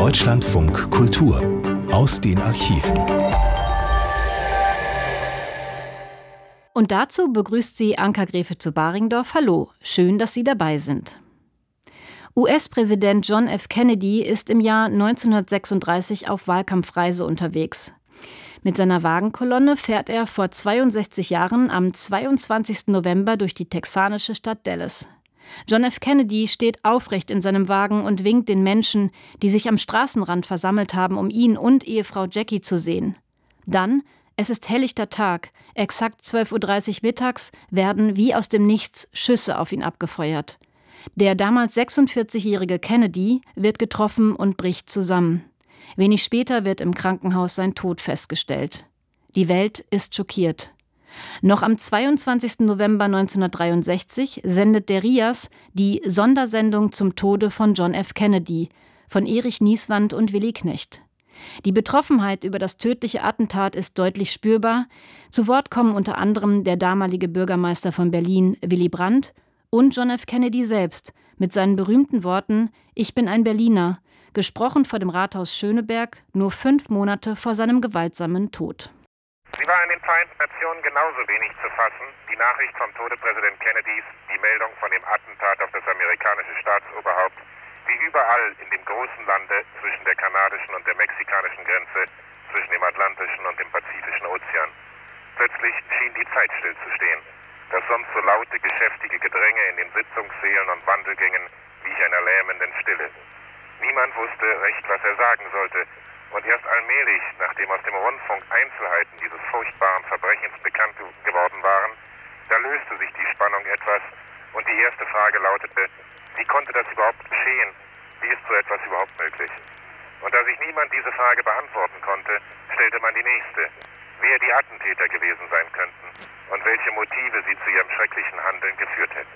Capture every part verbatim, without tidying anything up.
Deutschlandfunk Kultur aus den Archiven. Und dazu begrüßt sie Anka Gräfe zu Baringdorf. Hallo, schön, dass Sie dabei sind. U S-Präsident John F. Kennedy ist im Jahr neunzehnhundertsechsunddreißig auf Wahlkampfreise unterwegs. Mit seiner Wagenkolonne fährt er vor zweiundsechzig Jahren am zweiundzwanzigsten November durch die texanische Stadt Dallas. John F. Kennedy steht aufrecht in seinem Wagen und winkt den Menschen, die sich am Straßenrand versammelt haben, um ihn und Ehefrau Jackie zu sehen. Dann, es ist helllichter Tag, exakt zwölf Uhr dreißig mittags, werden wie aus dem Nichts Schüsse auf ihn abgefeuert. Der damals sechsundvierzigjährige Kennedy wird getroffen und bricht zusammen. Wenig später wird im Krankenhaus sein Tod festgestellt. Die Welt ist schockiert. Noch am zweiundzwanzigsten November neunzehnhundertdreiundsechzig sendet der R I A S die Sondersendung zum Tode von John F. Kennedy von Erich Nieswand und Willy Knecht. Die Betroffenheit über das tödliche Attentat ist deutlich spürbar. Zu Wort kommen unter anderem der damalige Bürgermeister von Berlin, Willy Brandt, und John F. Kennedy selbst mit seinen berühmten Worten »Ich bin ein Berliner«, gesprochen vor dem Rathaus Schöneberg, nur fünf Monate vor seinem gewaltsamen Tod. Sie war in den Vereinten Nationen genauso wenig zu fassen, die Nachricht vom Tode Präsident Kennedys, die Meldung von dem Attentat auf das amerikanische Staatsoberhaupt, wie überall in dem großen Lande zwischen der kanadischen und der mexikanischen Grenze, zwischen dem Atlantischen und dem Pazifischen Ozean. Plötzlich schien die Zeit stillzustehen. Das sonst so laute, geschäftige Gedränge in den Sitzungssälen und Wandelgängen wich einer lähmenden Stille. Niemand wusste recht, was er sagen sollte. Und erst allmählich, nachdem aus dem Rundfunk Einzelheiten dieses furchtbaren Verbrechens bekannt geworden waren, da löste sich die Spannung etwas und die erste Frage lautete, wie konnte das überhaupt geschehen? Wie ist so etwas überhaupt möglich? Und da sich niemand diese Frage beantworten konnte, stellte man die nächste, wer die Attentäter gewesen sein könnten und welche Motive sie zu ihrem schrecklichen Handeln geführt hätten.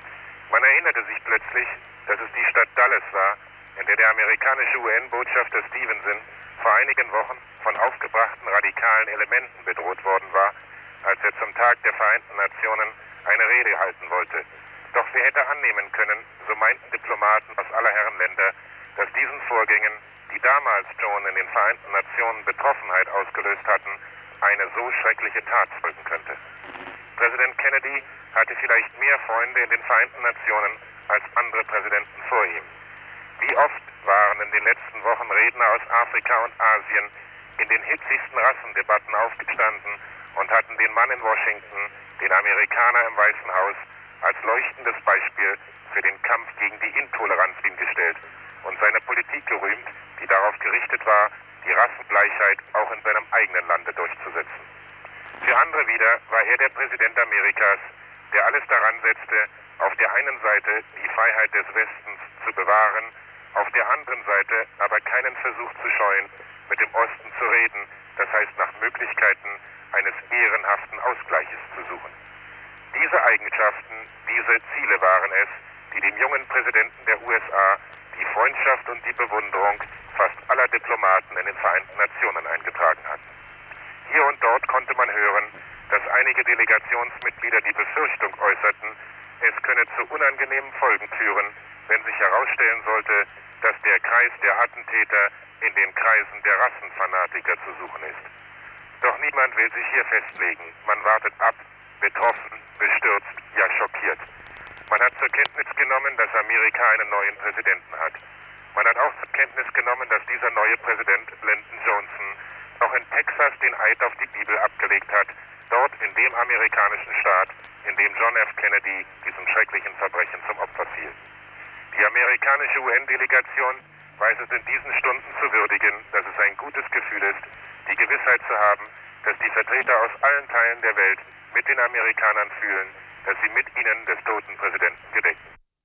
Man erinnerte sich plötzlich, dass es die Stadt Dallas war, in der der amerikanische U N-Botschafter Stevenson vor einigen Wochen von aufgebrachten radikalen Elementen bedroht worden war, als er zum Tag der Vereinten Nationen eine Rede halten wollte. Doch wer hätte annehmen können, so meinten Diplomaten aus aller Herren Länder, dass diesen Vorgängen, die damals schon in den Vereinten Nationen Betroffenheit ausgelöst hatten, eine so schreckliche Tat folgen könnte. Präsident Kennedy hatte vielleicht mehr Freunde in den Vereinten Nationen als andere Präsidenten vor ihm. Wie oft waren in den letzten Wochen Redner aus Afrika und Asien in den hitzigsten Rassendebatten aufgestanden und hatten den Mann in Washington, den Amerikaner im Weißen Haus, als leuchtendes Beispiel für den Kampf gegen die Intoleranz hingestellt und seine Politik gerühmt, die darauf gerichtet war, die Rassengleichheit auch in seinem eigenen Lande durchzusetzen. Für andere wieder war er der Präsident Amerikas, der alles daran setzte, auf der einen Seite die Freiheit des Westens zu bewahren, auf der anderen Seite aber keinen Versuch zu scheuen, mit dem Osten zu reden, das heißt nach Möglichkeiten eines ehrenhaften Ausgleiches zu suchen. Diese Eigenschaften, diese Ziele waren es, die dem jungen Präsidenten der U S A die Freundschaft und die Bewunderung fast aller Diplomaten in den Vereinten Nationen eingetragen hatten. Hier und dort konnte man hören, dass einige Delegationsmitglieder die Befürchtung äußerten, es könne zu unangenehmen Folgen führen, wenn sich herausstellen sollte, dass der Kreis der Attentäter in den Kreisen der Rassenfanatiker zu suchen ist. Doch niemand will sich hier festlegen. Man wartet ab, betroffen, bestürzt, ja schockiert. Man hat zur Kenntnis genommen, dass Amerika einen neuen Präsidenten hat. Man hat auch zur Kenntnis genommen, dass dieser neue Präsident, Lyndon Johnson, noch in Texas den Eid auf die Bibel abgelegt hat, dort in dem amerikanischen Staat, in dem John F. Kennedy diesem schrecklichen Verbrechen zum Opfer fiel. Die amerikanische U N-Delegation weiß es in diesen Stunden zu würdigen, dass es ein gutes Gefühl ist, die Gewissheit zu haben, dass die Vertreter aus allen Teilen der Welt mit den Amerikanern fühlen, dass sie mit ihnen des toten Präsidenten gedenken.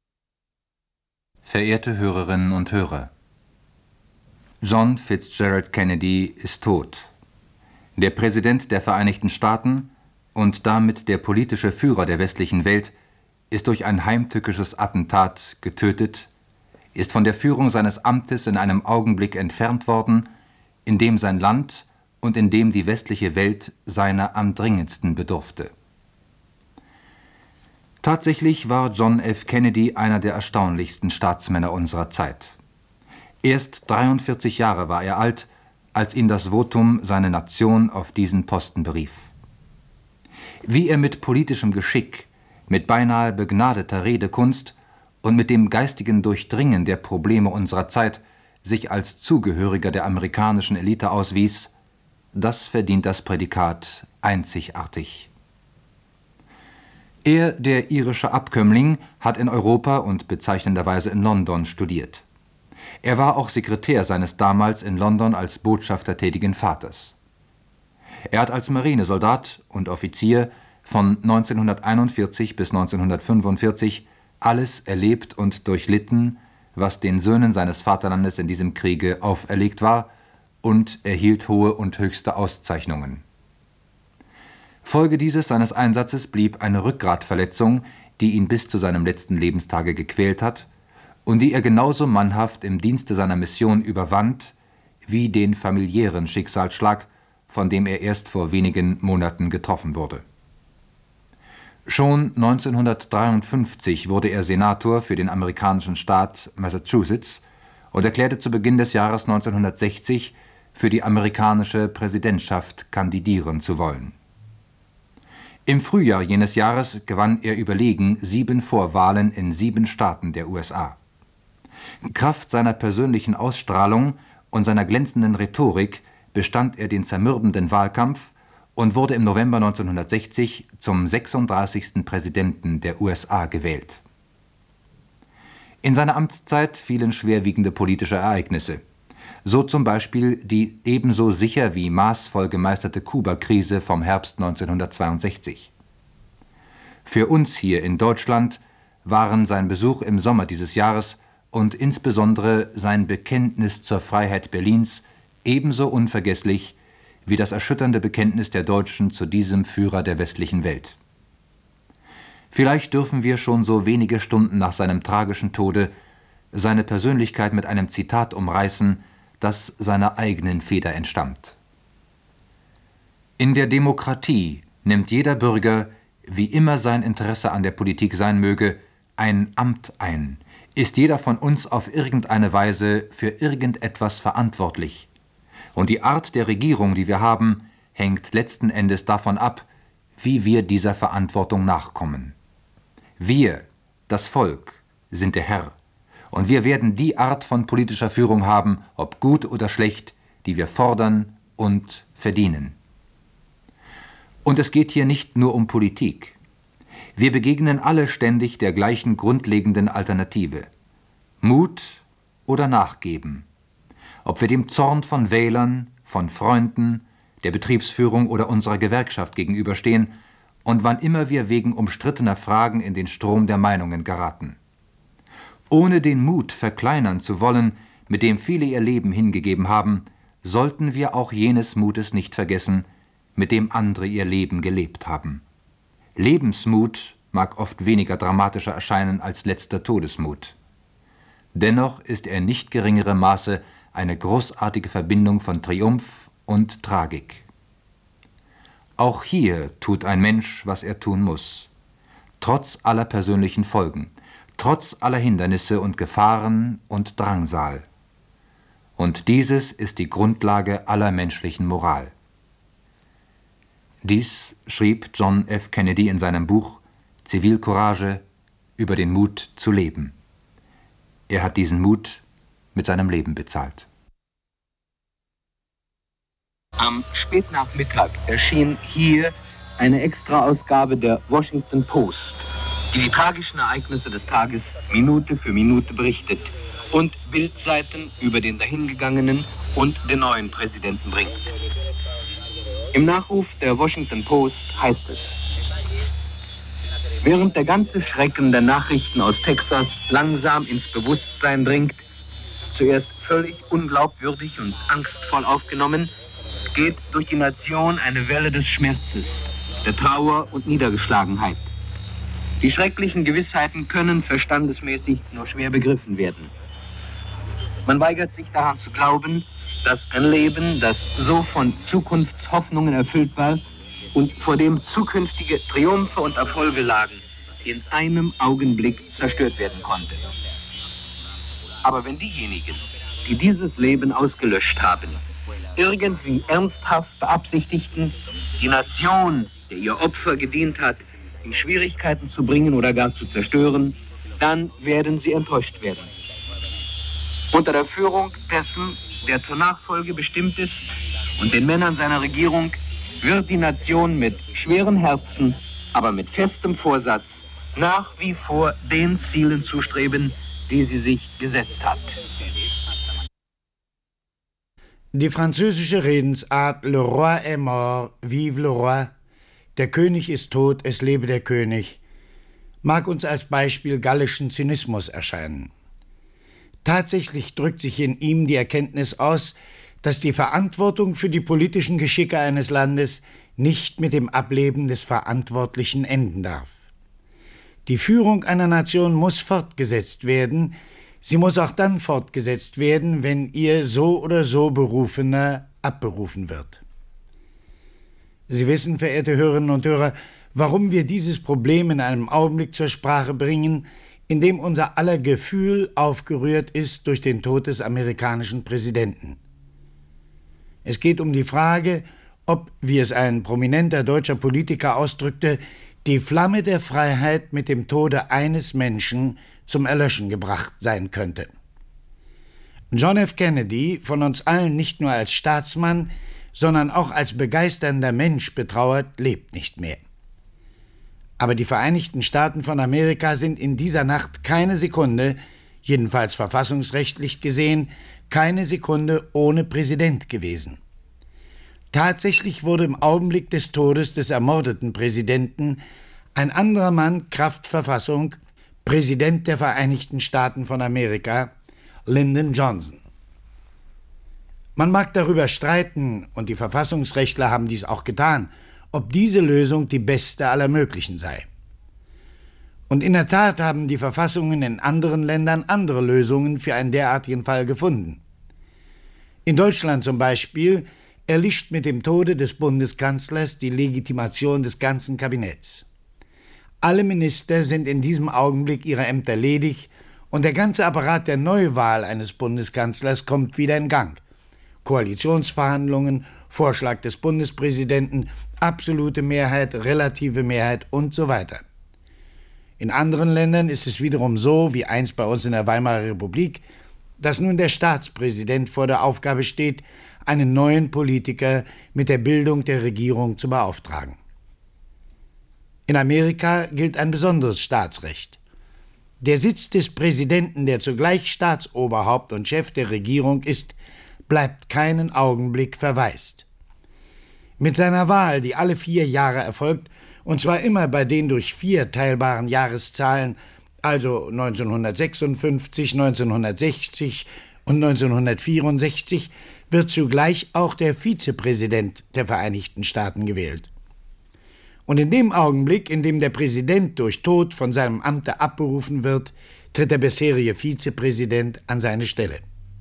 Verehrte Hörerinnen und Hörer, John Fitzgerald Kennedy ist tot. Der Präsident der Vereinigten Staaten und damit der politische Führer der westlichen Welt ist durch ein heimtückisches Attentat getötet, ist von der Führung seines Amtes in einem Augenblick entfernt worden, in dem sein Land und in dem die westliche Welt seiner am dringendsten bedurfte. Tatsächlich war John F. Kennedy einer der erstaunlichsten Staatsmänner unserer Zeit. Erst dreiundvierzig Jahre war er alt, als ihn das Votum seine Nation auf diesen Posten berief. Wie er mit politischem Geschick, mit beinahe begnadeter Redekunst und mit dem geistigen Durchdringen der Probleme unserer Zeit sich als Zugehöriger der amerikanischen Elite auswies, das verdient das Prädikat einzigartig. Er, der irische Abkömmling, hat in Europa und bezeichnenderweise in London studiert. Er war auch Sekretär seines damals in London als Botschafter tätigen Vaters. Er hat als Marinesoldat und Offizier von neunzehnhunderteinundvierzig bis neunzehnhundertfünfundvierzig alles erlebt und durchlitten, was den Söhnen seines Vaterlandes in diesem Kriege auferlegt war, und erhielt hohe und höchste Auszeichnungen. Folge dieses seines Einsatzes blieb eine Rückgratverletzung, die ihn bis zu seinem letzten Lebenstage gequält hat und die er genauso mannhaft im Dienste seiner Mission überwand, wie den familiären Schicksalsschlag, von dem er erst vor wenigen Monaten getroffen wurde. Schon neunzehnhundertdreiundfünfzig wurde er Senator für den amerikanischen Staat Massachusetts und erklärte zu Beginn des Jahres neunzehnhundertsechzig, für die amerikanische Präsidentschaft kandidieren zu wollen. Im Frühjahr jenes Jahres gewann er überlegen sieben Vorwahlen in sieben Staaten der U S A. Kraft seiner persönlichen Ausstrahlung und seiner glänzenden Rhetorik bestand er den zermürbenden Wahlkampf und wurde im November neunzehnhundertsechzig zum sechsunddreißigsten Präsidenten der U S A gewählt. In seine Amtszeit fielen schwerwiegende politische Ereignisse. So zum Beispiel die ebenso sicher wie maßvoll gemeisterte Kuba-Krise vom Herbst neunzehnhundertzweiundsechzig. Für uns hier in Deutschland waren sein Besuch im Sommer dieses Jahres und insbesondere sein Bekenntnis zur Freiheit Berlins ebenso unvergesslich wie das erschütternde Bekenntnis der Deutschen zu diesem Führer der westlichen Welt. Vielleicht dürfen wir schon so wenige Stunden nach seinem tragischen Tode seine Persönlichkeit mit einem Zitat umreißen, das seiner eigenen Feder entstammt. In der Demokratie nimmt jeder Bürger, wie immer sein Interesse an der Politik sein möge, ein Amt ein, ist jeder von uns auf irgendeine Weise für irgendetwas verantwortlich. Und die Art der Regierung, die wir haben, hängt letzten Endes davon ab, wie wir dieser Verantwortung nachkommen. Wir, das Volk, sind der Herr. Und wir werden die Art von politischer Führung haben, ob gut oder schlecht, die wir fordern und verdienen. Und es geht hier nicht nur um Politik. Wir begegnen alle ständig der gleichen grundlegenden Alternative. Mut oder Nachgeben. Ob wir dem Zorn von Wählern, von Freunden, der Betriebsführung oder unserer Gewerkschaft gegenüberstehen und wann immer wir wegen umstrittener Fragen in den Strom der Meinungen geraten. Ohne den Mut verkleinern zu wollen, mit dem viele ihr Leben hingegeben haben, sollten wir auch jenes Mutes nicht vergessen, mit dem andere ihr Leben gelebt haben. Lebensmut mag oft weniger dramatischer erscheinen als letzter Todesmut. Dennoch ist er in nicht geringerem Maße eine großartige Verbindung von Triumph und Tragik. Auch hier tut ein Mensch, was er tun muss, trotz aller persönlichen Folgen, trotz aller Hindernisse und Gefahren und Drangsal. Und dieses ist die Grundlage aller menschlichen Moral. Dies schrieb John F. Kennedy in seinem Buch Zivilcourage über den Mut zu leben. Er hat diesen Mut mit seinem Leben bezahlt. Am Spätnachmittag erschien hier eine Extraausgabe der Washington Post, die die tragischen Ereignisse des Tages Minute für Minute berichtet und Bildseiten über den dahingegangenen und den neuen Präsidenten bringt. Im Nachruf der Washington Post heißt es: Während der ganze Schrecken der Nachrichten aus Texas langsam ins Bewusstsein dringt, zuerst völlig unglaubwürdig und angstvoll aufgenommen, geht durch die Nation eine Welle des Schmerzes, der Trauer und Niedergeschlagenheit. Die schrecklichen Gewissheiten können verstandesmäßig nur schwer begriffen werden. Man weigert sich daran zu glauben, dass ein Leben, das so von Zukunftshoffnungen erfüllt war und vor dem zukünftige Triumphe und Erfolge lagen, in einem Augenblick zerstört werden konnte. Aber wenn diejenigen, die dieses Leben ausgelöscht haben, irgendwie ernsthaft beabsichtigten, die Nation, der ihr Opfer gedient hat, in Schwierigkeiten zu bringen oder gar zu zerstören, dann werden sie enttäuscht werden. Unter der Führung dessen, der zur Nachfolge bestimmt ist, und den Männern seiner Regierung, wird die Nation mit schweren Herzen, aber mit festem Vorsatz nach wie vor den Zielen zustreben, die sie sich gesetzt hat. Die französische Redensart Le Roi est mort, vive le roi, der König ist tot, es lebe der König, mag uns als Beispiel gallischen Zynismus erscheinen. Tatsächlich drückt sich in ihm die Erkenntnis aus, dass die Verantwortung für die politischen Geschicke eines Landes nicht mit dem Ableben des Verantwortlichen enden darf. Die Führung einer Nation muss fortgesetzt werden, sie muss auch dann fortgesetzt werden, wenn ihr so oder so Berufener abberufen wird. Sie wissen, verehrte Hörerinnen und Hörer, warum wir dieses Problem in einem Augenblick zur Sprache bringen, in dem unser aller Gefühl aufgerührt ist durch den Tod des amerikanischen Präsidenten. Es geht um die Frage, ob, wie es ein prominenter deutscher Politiker ausdrückte, die Flamme der Freiheit mit dem Tode eines Menschen zum Erlöschen gebracht sein könnte. John F. Kennedy, von uns allen nicht nur als Staatsmann, sondern auch als begeisternder Mensch betrauert, lebt nicht mehr. Aber die Vereinigten Staaten von Amerika sind in dieser Nacht keine Sekunde, jedenfalls verfassungsrechtlich gesehen, keine Sekunde ohne Präsident gewesen. Tatsächlich wurde im Augenblick des Todes des ermordeten Präsidenten ein anderer Mann kraft Verfassung Präsident der Vereinigten Staaten von Amerika, Lyndon Johnson. Man mag darüber streiten, und die Verfassungsrechtler haben dies auch getan, ob diese Lösung die beste aller möglichen sei. Und in der Tat haben die Verfassungen in anderen Ländern andere Lösungen für einen derartigen Fall gefunden. In Deutschland zum Beispiel erlischt mit dem Tode des Bundeskanzlers die Legitimation des ganzen Kabinetts. Alle Minister sind in diesem Augenblick ihrer Ämter ledig und der ganze Apparat der Neuwahl eines Bundeskanzlers kommt wieder in Gang. Koalitionsverhandlungen, Vorschlag des Bundespräsidenten, absolute Mehrheit, relative Mehrheit und so weiter. In anderen Ländern ist es wiederum so, wie einst bei uns in der Weimarer Republik, dass nun der Staatspräsident vor der Aufgabe steht, einen neuen Politiker mit der Bildung der Regierung zu beauftragen. In Amerika gilt ein besonderes Staatsrecht. Der Sitz des Präsidenten, der zugleich Staatsoberhaupt und Chef der Regierung ist, bleibt keinen Augenblick verwaist. Mit seiner Wahl, die alle vier Jahre erfolgt, und zwar immer bei den durch vier teilbaren Jahreszahlen, also neunzehnhundertsechsundfünfzig, neunzehnhundertsechzig und neunzehnhundertvierundsechzig, wird zugleich auch der Vizepräsident der Vereinigten Staaten gewählt. Und in dem Augenblick, in dem der Präsident durch Tod von seinem Amte abberufen wird, tritt der bisherige Vizepräsident an seine Stelle.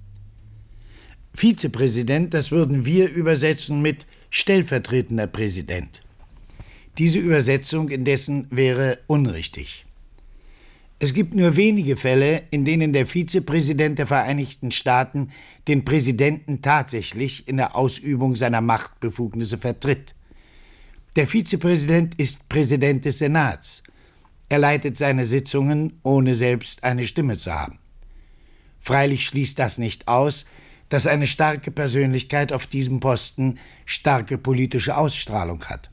Vizepräsident, das würden wir übersetzen mit stellvertretender Präsident. Diese Übersetzung indessen wäre unrichtig. Es gibt nur wenige Fälle, in denen der Vizepräsident der Vereinigten Staaten den Präsidenten tatsächlich in der Ausübung seiner Machtbefugnisse vertritt. Der Vizepräsident ist Präsident des Senats. Er leitet seine Sitzungen, ohne selbst eine Stimme zu haben. Freilich schließt das nicht aus, dass eine starke Persönlichkeit auf diesem Posten starke politische Ausstrahlung hat.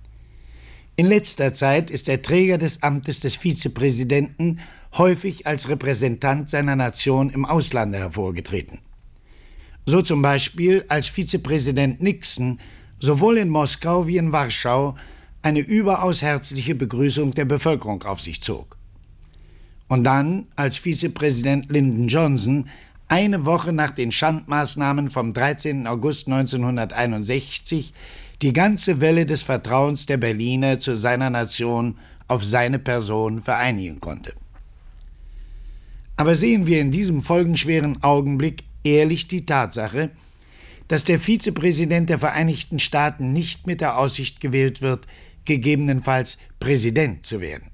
In letzter Zeit ist der Träger des Amtes des Vizepräsidenten häufig als Repräsentant seiner Nation im Auslande hervorgetreten. So zum Beispiel als Vizepräsident Nixon sowohl in Moskau wie in Warschau eine überaus herzliche Begrüßung der Bevölkerung auf sich zog. Und dann, als Vizepräsident Lyndon Johnson eine Woche nach den Schandmaßnahmen vom dreizehnten August neunzehnhunderteinundsechzig die ganze Welle des Vertrauens der Berliner zu seiner Nation auf seine Person vereinigen konnte. Aber sehen wir in diesem folgenschweren Augenblick ehrlich die Tatsache, dass der Vizepräsident der Vereinigten Staaten nicht mit der Aussicht gewählt wird, gegebenenfalls Präsident zu werden.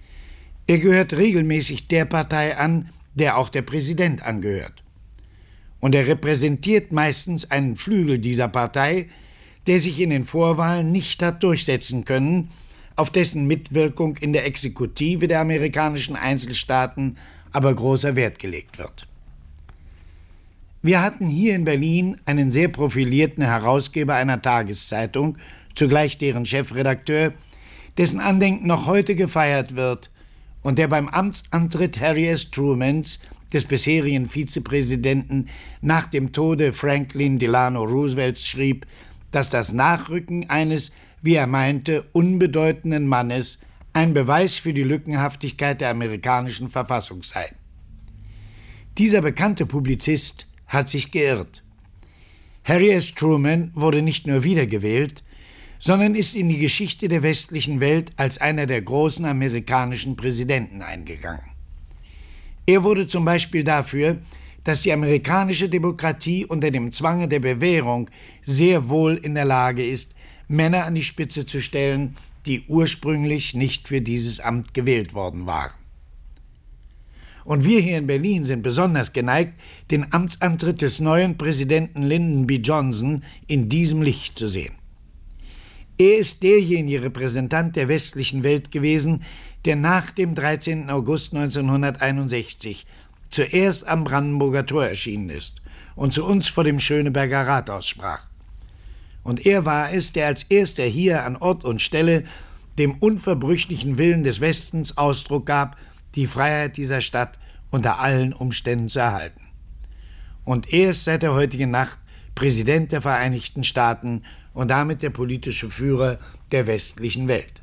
Er gehört regelmäßig der Partei an, der auch der Präsident angehört. Und er repräsentiert meistens einen Flügel dieser Partei, der sich in den Vorwahlen nicht hat durchsetzen können, auf dessen Mitwirkung in der Exekutive der amerikanischen Einzelstaaten aber großer Wert gelegt wird. Wir hatten hier in Berlin einen sehr profilierten Herausgeber einer Tageszeitung, zugleich deren Chefredakteur, dessen Andenken noch heute gefeiert wird und der beim Amtsantritt Harry S. Trumans, des bisherigen Vizepräsidenten, nach dem Tode Franklin Delano Roosevelts schrieb, dass das Nachrücken eines, wie er meinte, unbedeutenden Mannes ein Beweis für die Lückenhaftigkeit der amerikanischen Verfassung sei. Dieser bekannte Publizist hat sich geirrt. Harry S. Truman wurde nicht nur wiedergewählt, sondern ist in die Geschichte der westlichen Welt als einer der großen amerikanischen Präsidenten eingegangen. Er wurde zum Beispiel dafür, dass die amerikanische Demokratie unter dem Zwange der Bewährung sehr wohl in der Lage ist, Männer an die Spitze zu stellen, die ursprünglich nicht für dieses Amt gewählt worden waren. Und wir hier in Berlin sind besonders geneigt, den Amtsantritt des neuen Präsidenten Lyndon B. Johnson in diesem Licht zu sehen. Er ist derjenige Repräsentant der westlichen Welt gewesen, der nach dem dreizehnten August neunzehnhunderteinundsechzig zuerst am Brandenburger Tor erschienen ist und zu uns vor dem Schöneberger Rathaus sprach. Und er war es, der als erster hier an Ort und Stelle dem unverbrüchlichen Willen des Westens Ausdruck gab, die Freiheit dieser Stadt unter allen Umständen zu erhalten. Und er ist seit der heutigen Nacht Präsident der Vereinigten Staaten und damit der politische Führer der westlichen Welt.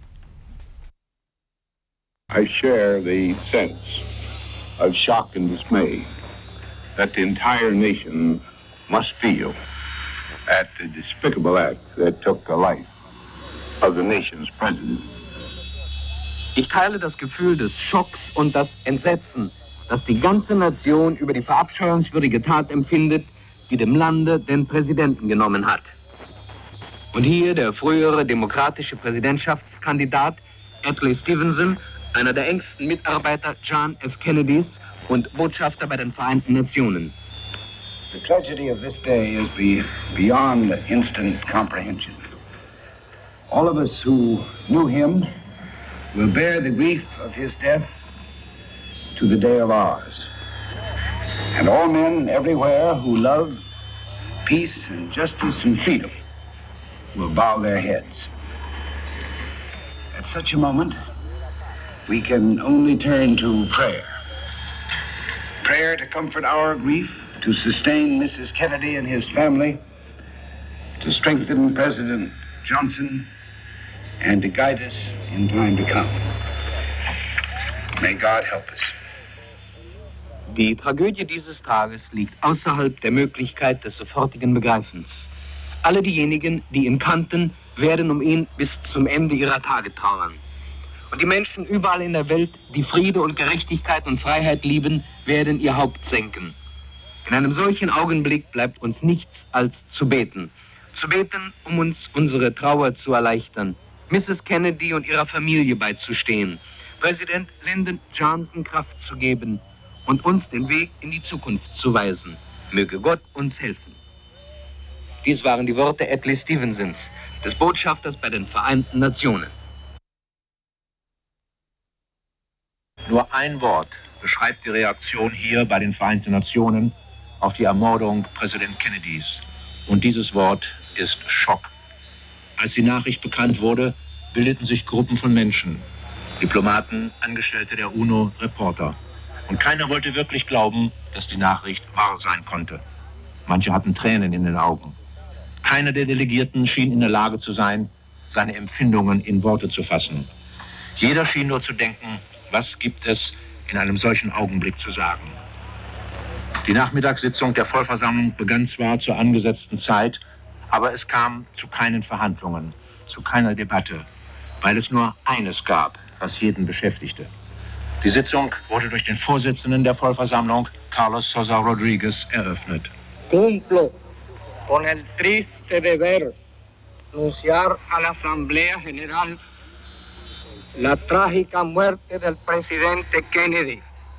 I share the sense of shock and dismay that the entire nation must feel at the despicable act that took the life of the nation's president. Ich teile das Gefühl des Schocks und das Entsetzen, das die ganze Nation über die verabscheuungswürdige Tat empfindet, die dem Lande den Präsidenten genommen hat. Und hier der frühere demokratische Präsidentschaftskandidat Adlai Stevenson, einer der engsten Mitarbeiter John F. Kennedys und Botschafter bei den Vereinten Nationen. The tragedy of this day is be beyond instant comprehension. All of us who knew him will bear the grief of his death to the day of ours. And all men everywhere who love peace and justice and freedom will bow their heads. At such a moment, we can only turn to prayer. Prayer to comfort our grief, to sustain Missus Kennedy and his family, to strengthen President Johnson, and to guide us in time to come. May God help us. Die Tragödie dieses Tages liegt außerhalb der Möglichkeit des sofortigen Begreifens. Alle diejenigen, die ihn kannten, werden um ihn bis zum Ende ihrer Tage trauern. Und die Menschen überall in der Welt, die Friede und Gerechtigkeit und Freiheit lieben, werden ihr Haupt senken. In einem solchen Augenblick bleibt uns nichts als zu beten. Zu beten, um uns unsere Trauer zu erleichtern, Missus Kennedy und ihrer Familie beizustehen, Präsident Lyndon Johnson Kraft zu geben und uns den Weg in die Zukunft zu weisen. Möge Gott uns helfen. Dies waren die Worte Adlai Stevensons, des Botschafters bei den Vereinten Nationen. Nur ein Wort beschreibt die Reaktion hier bei den Vereinten Nationen auf die Ermordung Präsident Kennedys. Und dieses Wort ist Schock. Als die Nachricht bekannt wurde, bildeten sich Gruppen von Menschen. Diplomaten, Angestellte der UNO, Reporter. Und keiner wollte wirklich glauben, dass die Nachricht wahr sein konnte. Manche hatten Tränen in den Augen. Keiner der Delegierten schien in der Lage zu sein, seine Empfindungen in Worte zu fassen. Jeder schien nur zu denken, was gibt es in einem solchen Augenblick zu sagen. Die Nachmittagssitzung der Vollversammlung begann zwar zur angesetzten Zeit, aber es kam zu keinen Verhandlungen, zu keiner Debatte, weil es nur eines gab, was jeden beschäftigte. Die Sitzung wurde durch den Vorsitzenden der Vollversammlung, Carlos Sosa Rodriguez, eröffnet. Cumplo con el triste deber anunciar a la Asamblea General la trágica muerte del presidente Kennedy,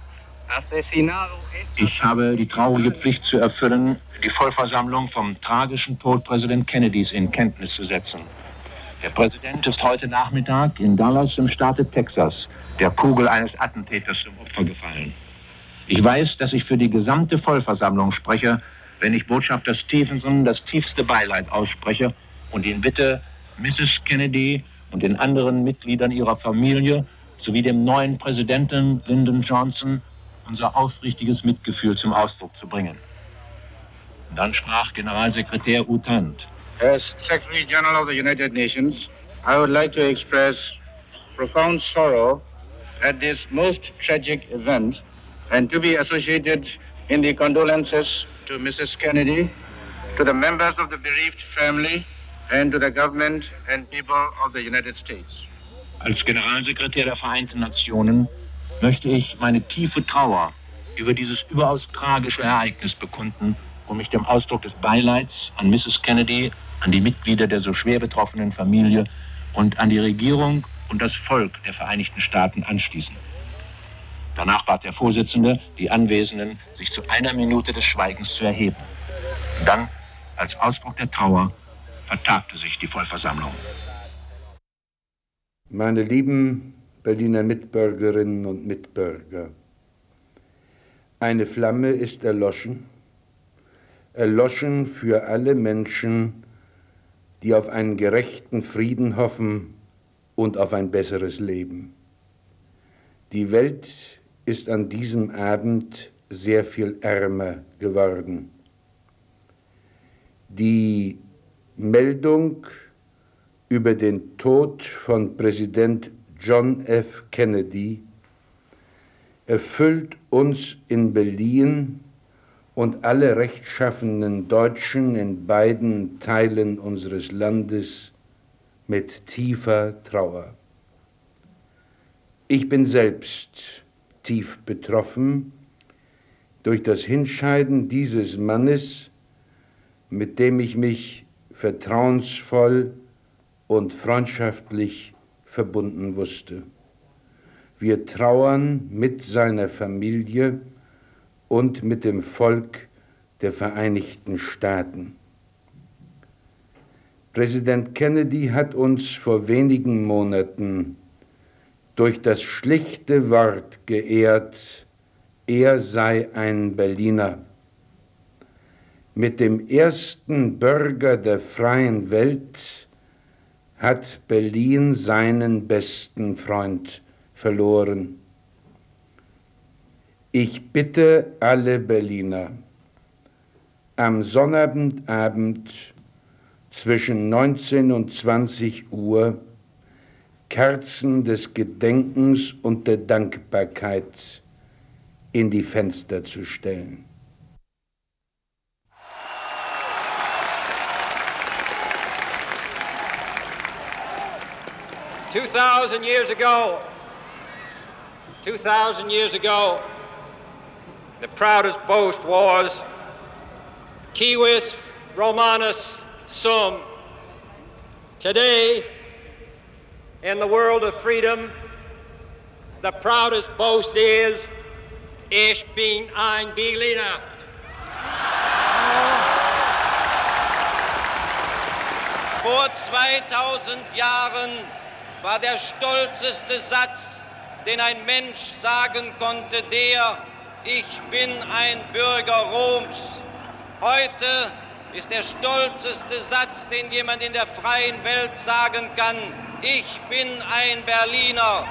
Ich habe die traurige Pflicht zu erfüllen, die Vollversammlung vom tragischen Tod Präsident Kennedys in Kenntnis zu setzen. Der Präsident ist heute Nachmittag in Dallas im Staate Texas der Kugel eines Attentäters zum Opfer gefallen. Ich weiß, dass ich für die gesamte Vollversammlung spreche, wenn ich Botschafter Stevenson das tiefste Beileid ausspreche und ihn bitte, Misses Kennedy und den anderen Mitgliedern ihrer Familie sowie dem neuen Präsidenten Lyndon Johnson unser aufrichtiges Mitgefühl zum Ausdruck zu bringen. Und dann sprach Generalsekretär U Thant. As Secretary General of the United Nations, I would like to express profound sorrow at this most tragic event and to be associated in the condolences to Missus Kennedy, to the members of the bereaved family and to the government and people of the United States. Als Generalsekretär der Vereinten Nationen möchte ich meine tiefe Trauer über dieses überaus tragische Ereignis bekunden und mich dem Ausdruck des Beileids an Misses Kennedy, an die Mitglieder der so schwer betroffenen Familie und an die Regierung und das Volk der Vereinigten Staaten anschließen. Danach bat der Vorsitzende die Anwesenden, sich zu einer Minute des Schweigens zu erheben. Dann, als Ausdruck der Trauer, vertagte sich die Vollversammlung. Meine lieben Berliner Mitbürgerinnen und Mitbürger, eine Flamme ist erloschen, erloschen für alle Menschen, die auf einen gerechten Frieden hoffen und auf ein besseres Leben. Die Welt ist an diesem Abend sehr viel ärmer geworden. Die Meldung über den Tod von Präsident John F. Kennedy erfüllt uns in Berlin und alle rechtschaffenen Deutschen in beiden Teilen unseres Landes mit tiefer Trauer. Ich bin selbst tief betroffen durch das Hinscheiden dieses Mannes, mit dem ich mich vertrauensvoll und freundschaftlich verbunden wusste. Wir trauern mit seiner Familie und mit dem Volk der Vereinigten Staaten. Präsident Kennedy hat uns vor wenigen Monaten durch das schlichte Wort geehrt, er sei ein Berliner. Mit dem ersten Bürger der freien Welt hat Berlin seinen besten Freund verloren. Ich bitte alle Berliner, am Sonnabendabend zwischen neunzehn und zwanzig Uhr Kerzen des Gedenkens und der Dankbarkeit in die Fenster zu stellen. Two thousand years ago, two thousand years ago, the proudest boast was Civis Romanus sum. Today, in the world of freedom, the proudest boast is Ich bin ein Berliner. Vor zweitausend Jahren war der stolzeste Satz, den ein Mensch sagen konnte, der Ich bin ein Bürger Roms. Heute ist der stolzeste Satz, den jemand in der freien Welt sagen kann, Ich bin ein Berliner.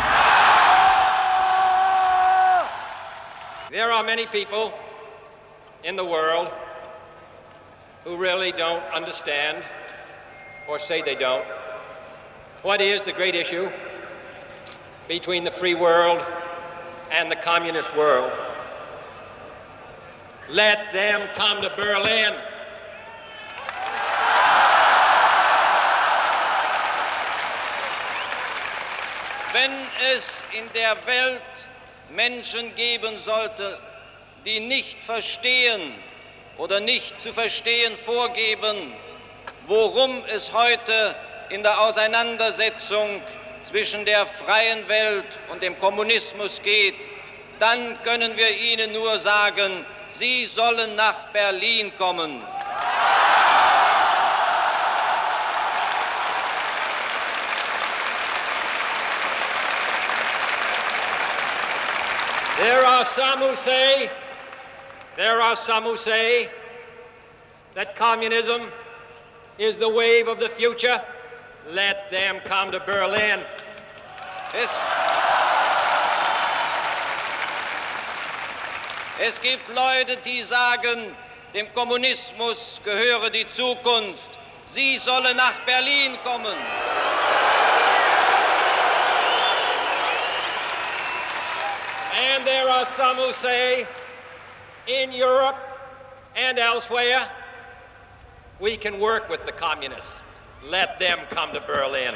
There are many people in the world who really don't understand, or say they don't, what is the great issue between the free world and the communist world. Let them come to Berlin. Wenn es in der Welt Menschen geben sollte, die nicht verstehen oder nicht zu verstehen vorgeben, worum es heute in der Auseinandersetzung zwischen der freien Welt und dem Kommunismus geht, dann können wir ihnen nur sagen, sie sollen nach Berlin kommen. There are some who say, there are some who say that communism is the wave of the future. Let them come to Berlin. Es, es gibt Leute, die sagen, dem Kommunismus gehöre die Zukunft. Sie sollen nach Berlin kommen. And there are some who say, in Europe and elsewhere, we can work with the communists. Let them come to Berlin.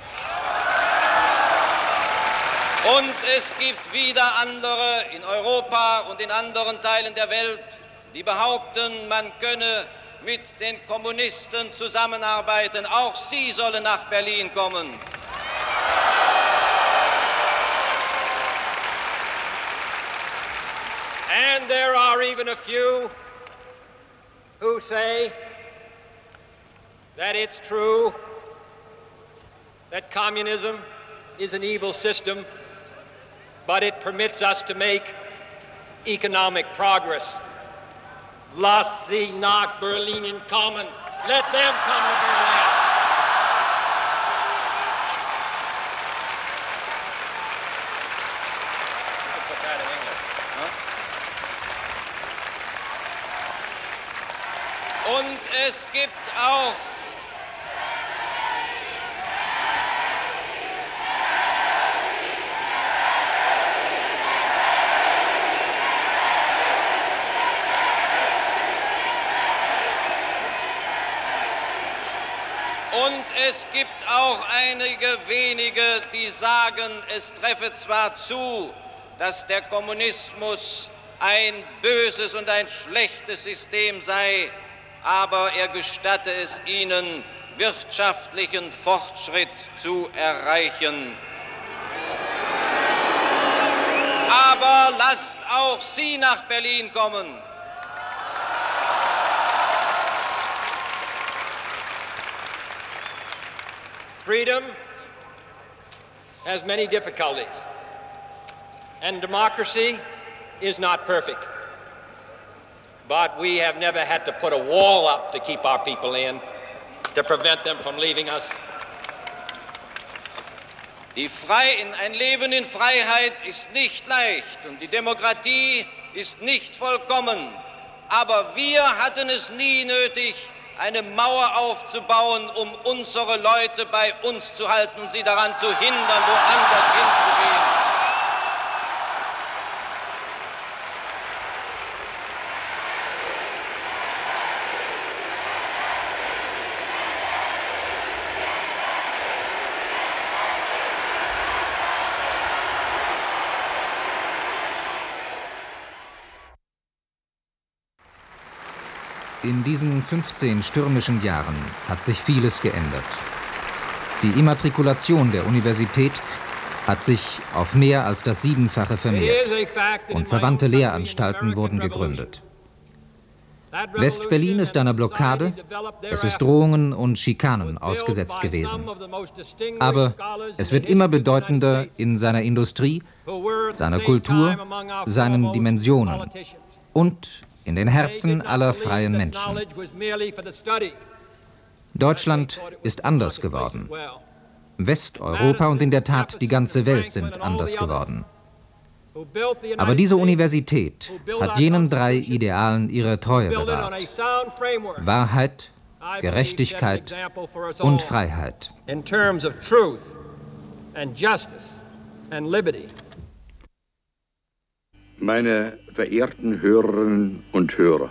Und es gibt wieder andere in Europa und in anderen Teilen der Welt, die behaupten, man könne mit den Kommunisten zusammenarbeiten. Auch sie sollen nach Berlin kommen. And there are even a few who say that it's true that communism is an evil system, but it permits us to make economic progress. Lass sie nach Berlin kommen. Let them come to Berlin. Und es gibt auch Und es gibt auch einige wenige, die sagen, es treffe zwar zu, dass der Kommunismus ein böses und ein schlechtes System sei, aber er gestatte es ihnen, wirtschaftlichen Fortschritt zu erreichen. Aber lasst auch sie nach Berlin kommen. Freedom has many difficulties, and democracy is not perfect. But we have never had to put a wall up to keep our people in, to prevent them from leaving us. Die Frei in ein Leben in Freiheit ist nicht leicht und die Demokratie ist nicht vollkommen. Aber wir hatten es nie nötig, eine Mauer aufzubauen, um unsere Leute bei uns zu halten und sie daran zu hindern, woanders hinzugehen. In diesen fünfzehn stürmischen Jahren hat sich vieles geändert. Die Immatrikulation der Universität hat sich auf mehr als das Siebenfache vermehrt und verwandte Lehranstalten wurden gegründet. West-Berlin ist einer Blockade, es ist Drohungen und Schikanen ausgesetzt gewesen. Aber es wird immer bedeutender in seiner Industrie, seiner Kultur, seinen Dimensionen und in den Herzen aller freien Menschen. Deutschland ist anders geworden. Westeuropa und in der Tat die ganze Welt sind anders geworden. Aber diese Universität hat jenen drei Idealen ihre Treue bewahrt: Wahrheit, Gerechtigkeit und Freiheit. In terms of truth and justice and liberty. Meine verehrten Hörerinnen und Hörer,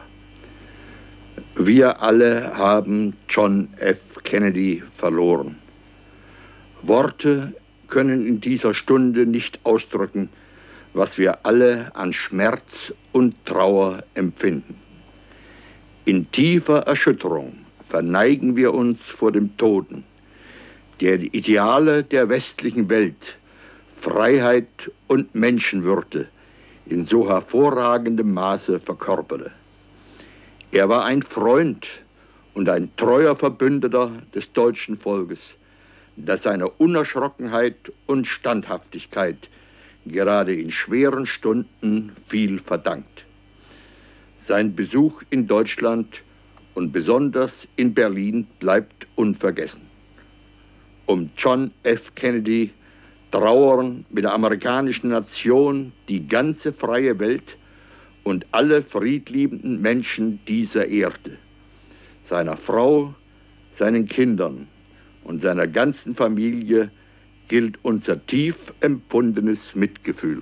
wir alle haben John F. Kennedy verloren. Worte können in dieser Stunde nicht ausdrücken, was wir alle an Schmerz und Trauer empfinden. In tiefer Erschütterung verneigen wir uns vor dem Toten, der die Ideale der westlichen Welt, Freiheit und Menschenwürde, in so hervorragendem Maße verkörperte. Er war ein Freund und ein treuer Verbündeter des deutschen Volkes, das seiner Unerschrockenheit und Standhaftigkeit gerade in schweren Stunden viel verdankt. Sein Besuch in Deutschland und besonders in Berlin bleibt unvergessen. Um John F. Kennedy trauern mit der amerikanischen Nation die ganze freie Welt und alle friedliebenden Menschen dieser Erde, seiner Frau, seinen Kindern und seiner ganzen Familie gilt unser tief empfundenes Mitgefühl.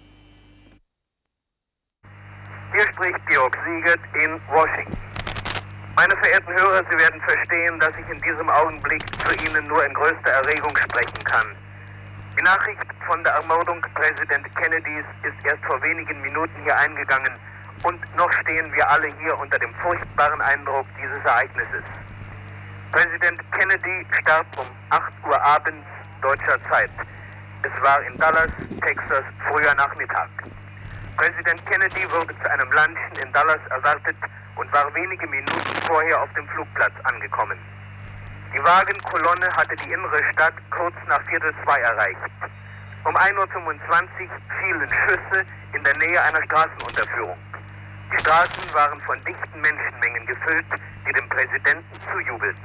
Hier spricht Georg Siegert in Washington. Meine verehrten Hörer, Sie werden verstehen, dass ich in diesem Augenblick zu Ihnen nur in größter Erregung sprechen kann. Die Nachricht von der Ermordung Präsident Kennedys ist erst vor wenigen Minuten hier eingegangen und noch stehen wir alle hier unter dem furchtbaren Eindruck dieses Ereignisses. Präsident Kennedy starb um acht Uhr abends deutscher Zeit. Es war in Dallas, Texas, früher Nachmittag. Präsident Kennedy wurde zu einem Lunchen in Dallas erwartet und war wenige Minuten vorher auf dem Flugplatz angekommen. Die Wagenkolonne hatte die innere Stadt kurz nach Viertel zwei erreicht. Um ein Uhr fünfundzwanzig fielen Schüsse in der Nähe einer Straßenunterführung. Die Straßen waren von dichten Menschenmengen gefüllt, die dem Präsidenten zujubelten.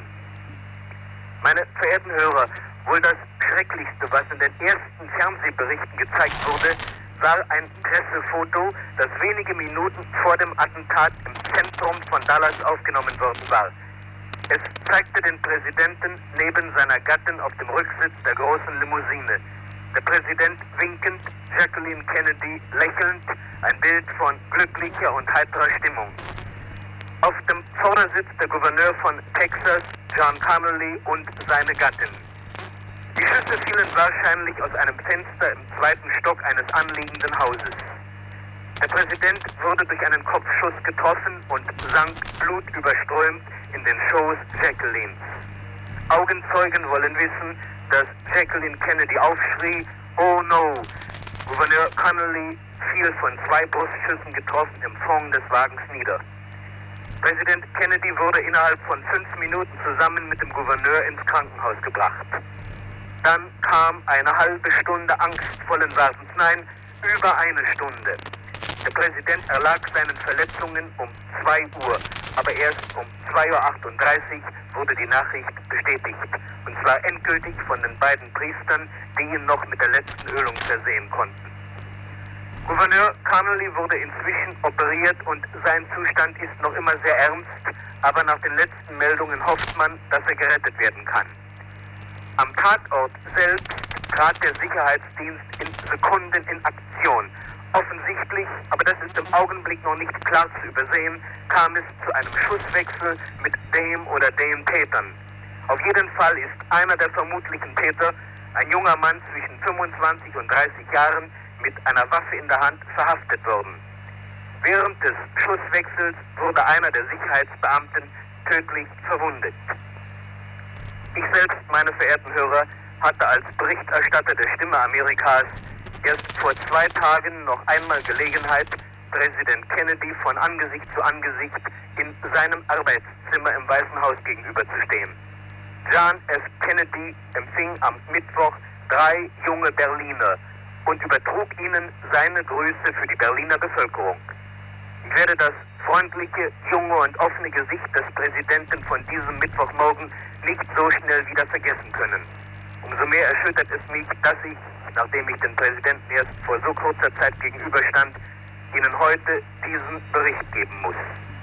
Meine verehrten Hörer, wohl das Schrecklichste, was in den ersten Fernsehberichten gezeigt wurde, war ein Pressefoto, das wenige Minuten vor dem Attentat im Zentrum von Dallas aufgenommen worden war. Es zeigte den Präsidenten neben seiner Gattin auf dem Rücksitz der großen Limousine. Der Präsident winkend, Jacqueline Kennedy lächelnd, ein Bild von glücklicher und heiterer Stimmung. Auf dem Vordersitz der Gouverneur von Texas, John Connally, und seine Gattin. Die Schüsse fielen wahrscheinlich aus einem Fenster im zweiten Stock eines anliegenden Hauses. Der Präsident wurde durch einen Kopfschuss getroffen und sank blutüberströmt in den Schoß Jacquelines. Augenzeugen wollen wissen, dass Jacqueline Kennedy aufschrie, "Oh no!" Gouverneur Connally fiel von zwei Brustschüssen getroffen im Fond des Wagens nieder. Präsident Kennedy wurde innerhalb von fünf Minuten zusammen mit dem Gouverneur ins Krankenhaus gebracht. Dann kam eine halbe Stunde angstvollen Wartens, nein, über eine Stunde. Der Präsident erlag seinen Verletzungen um zwei Uhr, aber erst um zwei Uhr achtunddreißig wurde die Nachricht bestätigt. Und zwar endgültig von den beiden Priestern, die ihn noch mit der letzten Ölung versehen konnten. Gouverneur Connally wurde inzwischen operiert und sein Zustand ist noch immer sehr ernst, aber nach den letzten Meldungen hofft man, dass er gerettet werden kann. Am Tatort selbst trat der Sicherheitsdienst in Sekunden in Aktion. Offensichtlich, aber das ist im Augenblick noch nicht klar zu übersehen, kam es zu einem Schusswechsel mit dem oder den Tätern. Auf jeden Fall ist einer der vermutlichen Täter, ein junger Mann zwischen fünfundzwanzig und dreißig Jahren, mit einer Waffe in der Hand verhaftet worden. Während des Schusswechsels wurde einer der Sicherheitsbeamten tödlich verwundet. Ich selbst, meine verehrten Hörer, hatte als Berichterstatter der Stimme Amerikas erst vor zwei Tagen noch einmal Gelegenheit, Präsident Kennedy von Angesicht zu Angesicht in seinem Arbeitszimmer im Weißen Haus gegenüberzustehen. John F. Kennedy empfing am Mittwoch drei junge Berliner und übertrug ihnen seine Grüße für die Berliner Bevölkerung. Ich werde das freundliche, junge und offene Gesicht des Präsidenten von diesem Mittwochmorgen nicht so schnell wieder vergessen können. Umso mehr erschüttert es mich, dass ich, nachdem ich den Präsidenten erst vor so kurzer Zeit gegenüberstand, Ihnen heute diesen Bericht geben muss.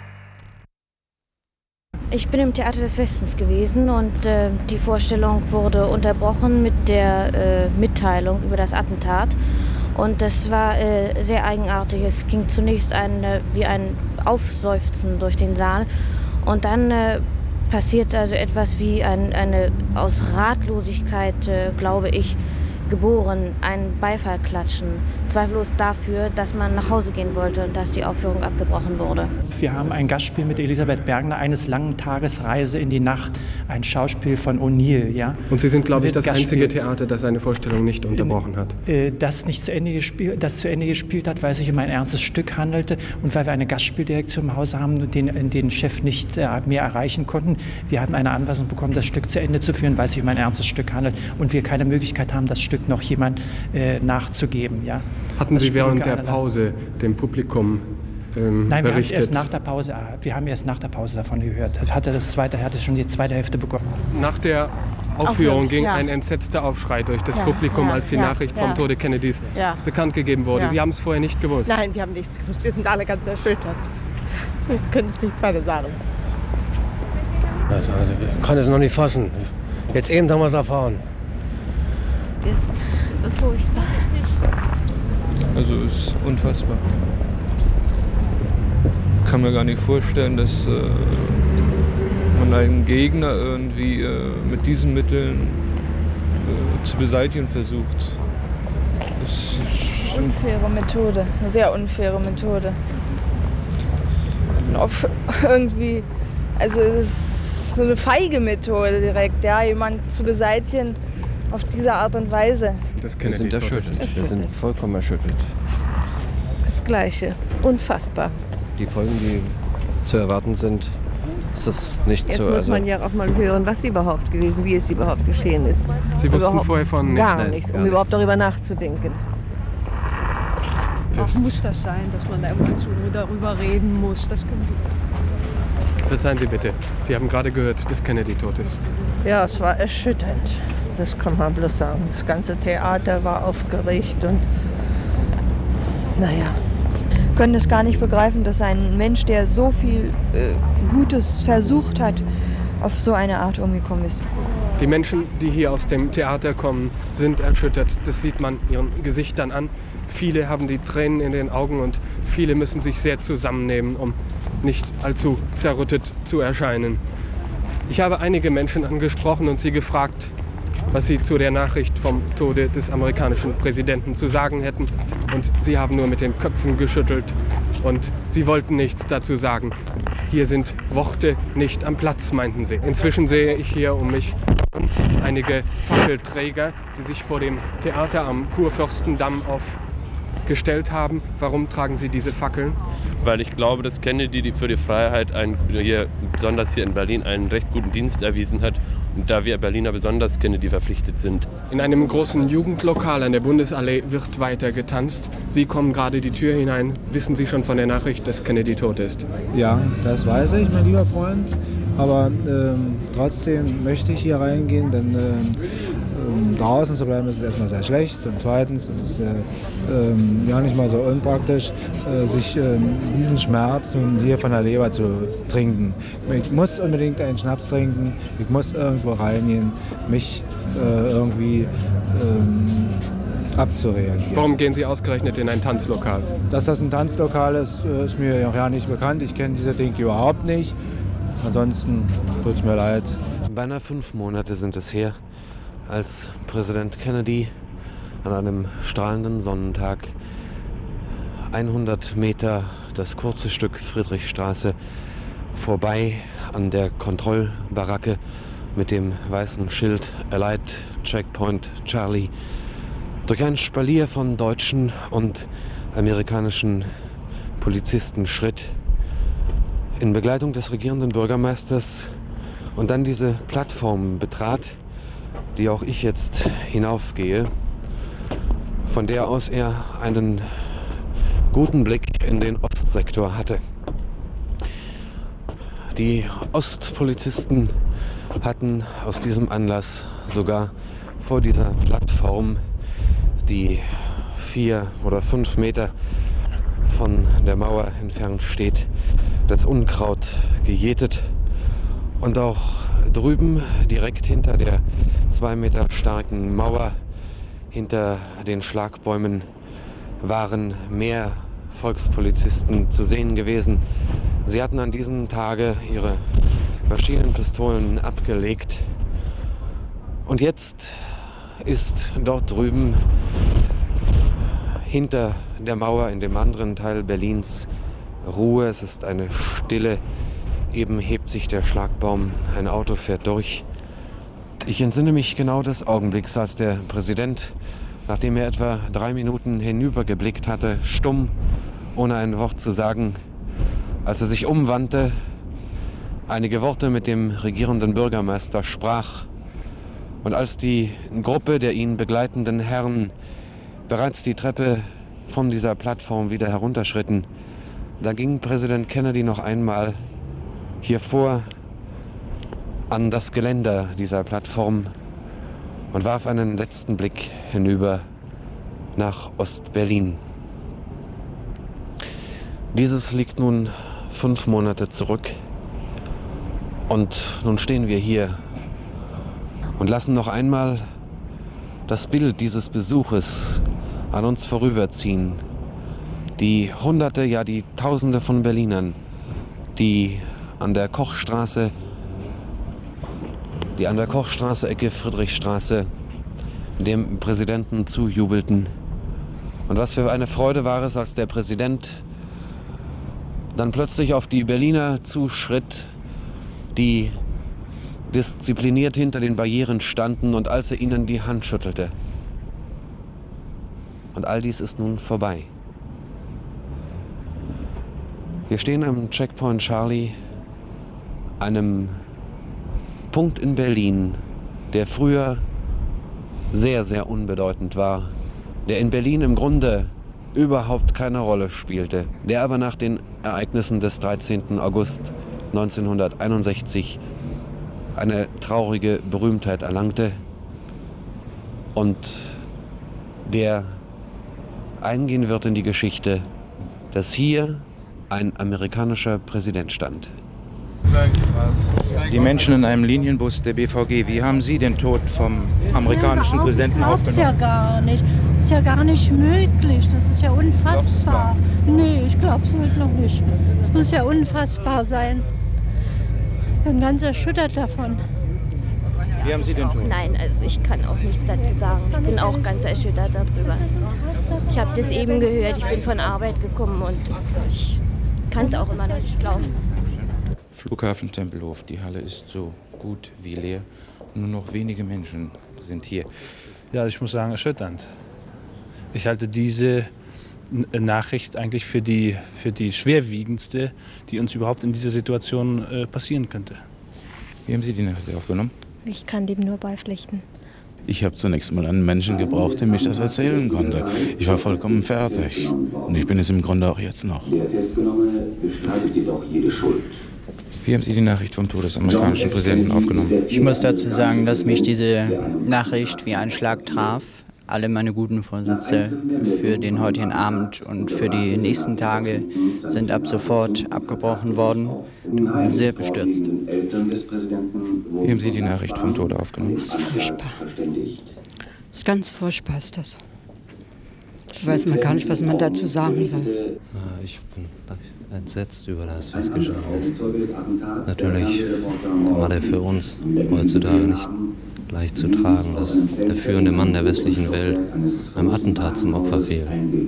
Ich bin im Theater des Westens gewesen und äh, die Vorstellung wurde unterbrochen mit der äh, Mitteilung über das Attentat. Und das war äh, sehr eigenartig. Es ging zunächst ein, äh, wie ein Aufseufzen durch den Saal und dann äh, passiert also etwas wie ein, eine aus Ratlosigkeit, äh, glaube ich, geboren, einen Beifall klatschen. Zweifellos dafür, dass man nach Hause gehen wollte und dass die Aufführung abgebrochen wurde. Wir haben ein Gastspiel mit Elisabeth Bergner, eines langen Tagesreise in die Nacht, ein Schauspiel von O'Neill. Ja? Und Sie sind, glaube ich, das Gastspiel. einzige Theater, das seine Vorstellung nicht unterbrochen hat. Das nicht zu Ende gespielt, das zu Ende gespielt hat, weil es sich um ein ernstes Stück handelte und weil wir eine Gastspieldirektion im Hause haben, den, den Chef nicht mehr erreichen konnten. Wir hatten eine Anweisung bekommen, das Stück zu Ende zu führen, weil es sich um ein ernstes Stück handelt und wir keine Möglichkeit haben, das Stück noch jemand äh, nachzugeben. Ja? Hatten das Sie Spiel während der Pause dem Publikum ähm, Nein, wir haben berichtet? erst nach der Pause. Wir haben erst nach der Pause davon gehört. Hatte das zweite, hatte schon die zweite Hälfte begonnen. Nach der Aufführung ging ja. ein entsetzter Aufschrei durch das ja, Publikum, ja, als die ja, Nachricht ja. vom Tode Kennedys ja. bekannt gegeben wurde. Ja. Sie haben es vorher nicht gewusst. Nein, wir haben nichts gewusst. Wir sind alle ganz erschüttert. Wir können es nichts weiter sagen. Also, also, ich kann es noch nicht fassen. Jetzt eben haben wir es erfahren. Ist furchtbar. Also es ist unfassbar. Ich kann mir gar nicht vorstellen, dass äh, man einen Gegner irgendwie äh, mit diesen Mitteln äh, zu beseitigen versucht. Das ist unfaire Methode, eine sehr unfaire Methode. Und auch irgendwie, also es ist so eine feige Methode direkt, ja, jemanden zu beseitigen auf diese Art und Weise. Das Wir sind erschüttert. erschüttert. Wir sind vollkommen erschüttert. Das Gleiche. Unfassbar. Die Folgen, die zu erwarten sind, ist das nicht Jetzt so. muss Also man ja auch mal hören, was überhaupt gewesen, wie es überhaupt geschehen ist. Sie wussten überhaupt vorher von gar nichts? nichts, Nein, um gar überhaupt darüber nachzudenken. Auch muss das sein, dass man da immer zu darüber reden muss. Das können Sie. Verzeihen Sie bitte. Sie haben gerade gehört, dass Kennedy tot ist. Ja, es war erschütternd. Das kann man bloß sagen. Das ganze Theater war aufgeregt und naja. Können es gar nicht begreifen, dass ein Mensch, der so viel äh, Gutes versucht hat, auf so eine Art umgekommen ist. Die Menschen, die hier aus dem Theater kommen, sind erschüttert. Das sieht man ihren Gesichtern an. Viele haben die Tränen in den Augen und viele müssen sich sehr zusammennehmen, um nicht allzu zerrüttet zu erscheinen. Ich habe einige Menschen angesprochen und sie gefragt, was sie zu der Nachricht vom Tode des amerikanischen Präsidenten zu sagen hätten. Und sie haben nur mit den Köpfen geschüttelt und sie wollten nichts dazu sagen. Hier sind Worte nicht am Platz, meinten sie. Inzwischen sehe ich hier um mich einige Fackelträger, die sich vor dem Theater am Kurfürstendamm aufgestellt haben. Warum tragen sie diese Fackeln? Weil ich glaube, dass Kennedy für die Freiheit, einen, hier, besonders hier in Berlin, einen recht guten Dienst erwiesen hat. Und da wir Berliner besonders Kennedy verpflichtet sind. In einem großen Jugendlokal an der Bundesallee wird weiter getanzt. Sie kommen gerade die Tür hinein. Wissen Sie schon von der Nachricht, dass Kennedy tot ist? Ja, das weiß ich, mein lieber Freund. Aber ähm, trotzdem möchte ich hier reingehen, denn ähm, draußen zu bleiben ist erstmal sehr schlecht. Und zweitens ist es äh, ähm, ja nicht mal so unpraktisch, äh, sich äh, diesen Schmerz nun hier von der Leber zu trinken. Ich muss unbedingt einen Schnaps trinken, ich muss irgendwo reingehen, mich äh, irgendwie ähm, abzureagieren. Warum gehen Sie ausgerechnet in ein Tanzlokal? Dass das ein Tanzlokal ist, ist mir auch ja nicht bekannt. Ich kenne diese Dinge überhaupt nicht. Ansonsten tut es mir leid. Beinahe fünf Monate sind es her, als Präsident Kennedy an einem strahlenden Sonnentag hundert Meter das kurze Stück Friedrichstraße vorbei an der Kontrollbaracke mit dem weißen Schild Allied Checkpoint Charlie durch ein Spalier von deutschen und amerikanischen Polizisten schritt, in Begleitung des regierenden Bürgermeisters, und dann diese Plattform betrat, die auch ich jetzt hinaufgehe, von der aus er einen guten Blick in den Ostsektor hatte. Die Ostpolizisten hatten aus diesem Anlass sogar vor dieser Plattform, die vier oder fünf Meter von der Mauer entfernt steht, das Unkraut gejätet, und auch drüben direkt hinter der zwei Meter starken Mauer, hinter den Schlagbäumen, waren mehr Volkspolizisten zu sehen gewesen. Sie hatten an diesem Tage ihre Maschinenpistolen abgelegt und jetzt ist dort drüben hinter der Mauer in dem anderen Teil Berlins Ruhe. Es ist eine Stille. Eben hebt sich der Schlagbaum, ein Auto fährt durch. Ich entsinne mich genau des Augenblicks, als der Präsident, nachdem er etwa drei Minuten hinübergeblickt hatte, stumm, ohne ein Wort zu sagen, als er sich umwandte, einige Worte mit dem regierenden Bürgermeister sprach. Und als die Gruppe der ihn begleitenden Herren bereits die Treppe von dieser Plattform wieder herunterschritten, da ging Präsident Kennedy noch einmal hier vor an das Geländer dieser Plattform und warf einen letzten Blick hinüber nach Ost-Berlin. Dieses liegt nun fünf Monate zurück und nun stehen wir hier und lassen noch einmal das Bild dieses Besuches an uns vorüberziehen. Die Hunderte, ja die Tausende von Berlinern, die an der Kochstraße, die an der Kochstraße, Ecke Friedrichstraße, dem Präsidenten zujubelten. Und was für eine Freude war es, als der Präsident dann plötzlich auf die Berliner zuschritt, die diszipliniert hinter den Barrieren standen, und als er ihnen die Hand schüttelte. Und all dies ist nun vorbei. Wir stehen am Checkpoint Charlie, einem Punkt in Berlin, der früher sehr, sehr unbedeutend war, der in Berlin im Grunde überhaupt keine Rolle spielte, der aber nach den Ereignissen des dreizehnten August neunzehnhunderteinundsechzig eine traurige Berühmtheit erlangte und der eingehen wird in die Geschichte, dass hier ein amerikanischer Präsident stand. Die Menschen in einem Linienbus der B V G, wie haben Sie den Tod vom amerikanischen Präsidenten aufgenommen? Ich glaube es ja gar nicht. Das ist ja gar nicht möglich. Das ist ja unfassbar. Nee, ich glaube es heute noch nicht. Es muss ja unfassbar sein. Ich bin ganz erschüttert davon. Wie haben Sie den Tod? Nein, also ich kann auch nichts dazu sagen. Ich bin auch ganz erschüttert darüber. Ich habe das eben gehört. Ich bin von Arbeit gekommen und ich kann es auch immer noch nicht glauben. Flughafen Tempelhof, die Halle ist so gut wie leer. Nur noch wenige Menschen sind hier. Ja, ich muss sagen, erschütternd. Ich halte diese Nachricht eigentlich für die, für die schwerwiegendste, die uns überhaupt in dieser Situation äh, passieren könnte. Wie haben Sie die Nachricht aufgenommen? Ich kann dem nur beipflichten. Ich habe zunächst mal einen Menschen gebraucht, der mich das erzählen konnte. Ich war vollkommen fertig. Und ich bin es im Grunde auch jetzt noch. Der Festgenommene bestreitet jedoch jede Schuld. Wie haben Sie die Nachricht vom Tod des amerikanischen Präsidenten aufgenommen? Ich muss dazu sagen, dass mich diese Nachricht wie ein Schlag traf. Alle meine guten Vorsätze für den heutigen Abend und für die nächsten Tage sind ab sofort abgebrochen worden. Sehr bestürzt. Wie haben Sie die Nachricht vom Tod aufgenommen? Das ist furchtbar. Das ist ganz furchtbar ist das. Ich weiß man gar nicht, was man dazu sagen soll. Ich bin entsetzt über das, was geschehen ist. Natürlich gerade für uns heutzutage nicht leicht zu tragen, dass der führende Mann der westlichen Welt beim Attentat zum Opfer fiel.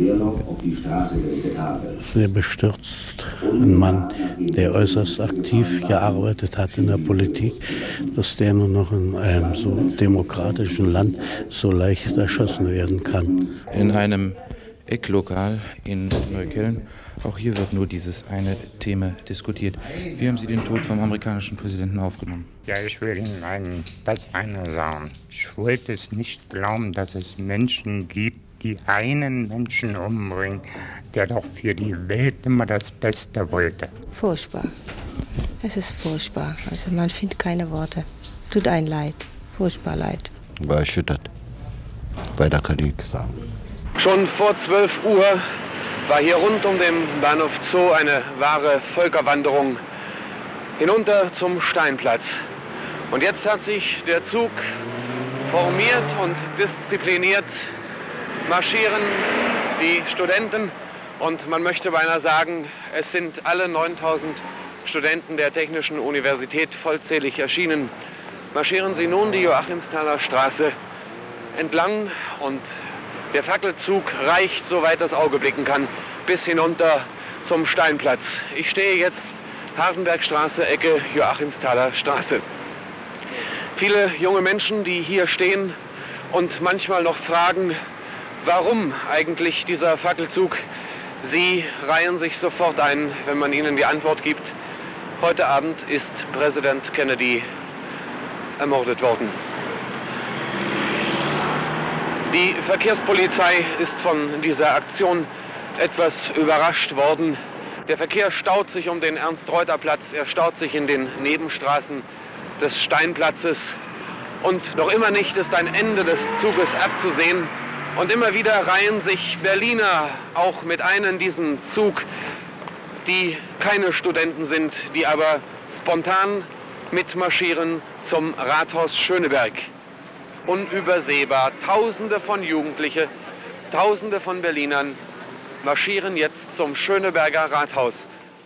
Sehr bestürzt. Ein Mann, der äußerst aktiv gearbeitet hat in der Politik, dass der nur noch in einem so demokratischen Land so leicht erschossen werden kann. In einem Ecklokal in Neukölln. Auch hier wird nur dieses eine Thema diskutiert. Wie haben Sie den Tod vom amerikanischen Präsidenten aufgenommen? Ja, ich will Ihnen ein, das eine sagen. Ich wollte es nicht glauben, dass es Menschen gibt, die einen Menschen umbringen, der doch für die Welt immer das Beste wollte. Furchtbar. Es ist furchtbar. Also man findet keine Worte. Tut einem leid. Furchtbar leid. Ich war erschüttert. Weiter kann ich nichts sagen. Schon vor zwölf Uhr war hier rund um den Bahnhof Zoo eine wahre Völkerwanderung hinunter zum Steinplatz. Und jetzt hat sich der Zug formiert und diszipliniert marschieren die Studenten. Und man möchte beinahe sagen, es sind alle neuntausend Studenten der Technischen Universität vollzählig erschienen. Marschieren sie nun die Joachimsthaler Straße entlang und der Fackelzug reicht, soweit das Auge blicken kann, bis hinunter zum Steinplatz. Ich stehe jetzt Hardenbergstraße, Ecke Joachimsthaler Straße. Viele junge Menschen, die hier stehen und manchmal noch fragen, warum eigentlich dieser Fackelzug, sie reihen sich sofort ein, wenn man ihnen die Antwort gibt. Heute Abend ist Präsident Kennedy ermordet worden. Die Verkehrspolizei ist von dieser Aktion etwas überrascht worden. Der Verkehr staut sich um den Ernst-Reuter-Platz, er staut sich in den Nebenstraßen des Steinplatzes und noch immer nicht ist ein Ende des Zuges abzusehen. Und immer wieder reihen sich Berliner auch mit ein in diesen Zug, die keine Studenten sind, die aber spontan mitmarschieren zum Rathaus Schöneberg. Unübersehbar, Tausende von Jugendlichen, Tausende von Berlinern marschieren jetzt zum Schöneberger Rathaus.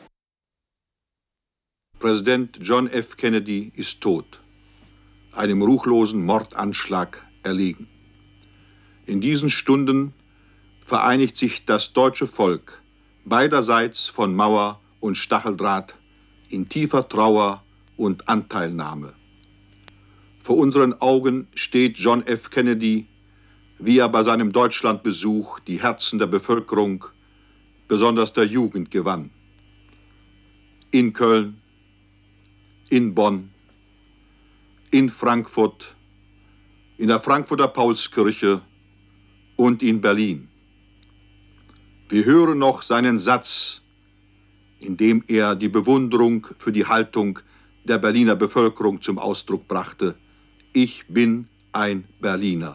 Präsident John F. Kennedy ist tot, einem ruchlosen Mordanschlag erlegen. In diesen Stunden vereinigt sich das deutsche Volk beiderseits von Mauer und Stacheldraht in tiefer Trauer und Anteilnahme. Vor unseren Augen steht John F. Kennedy, wie er bei seinem Deutschlandbesuch die Herzen der Bevölkerung, besonders der Jugend, gewann. In Köln, in Bonn, in Frankfurt, in der Frankfurter Paulskirche und in Berlin. Wir hören noch seinen Satz, in dem er die Bewunderung für die Haltung der Berliner Bevölkerung zum Ausdruck brachte: Ich bin ein Berliner.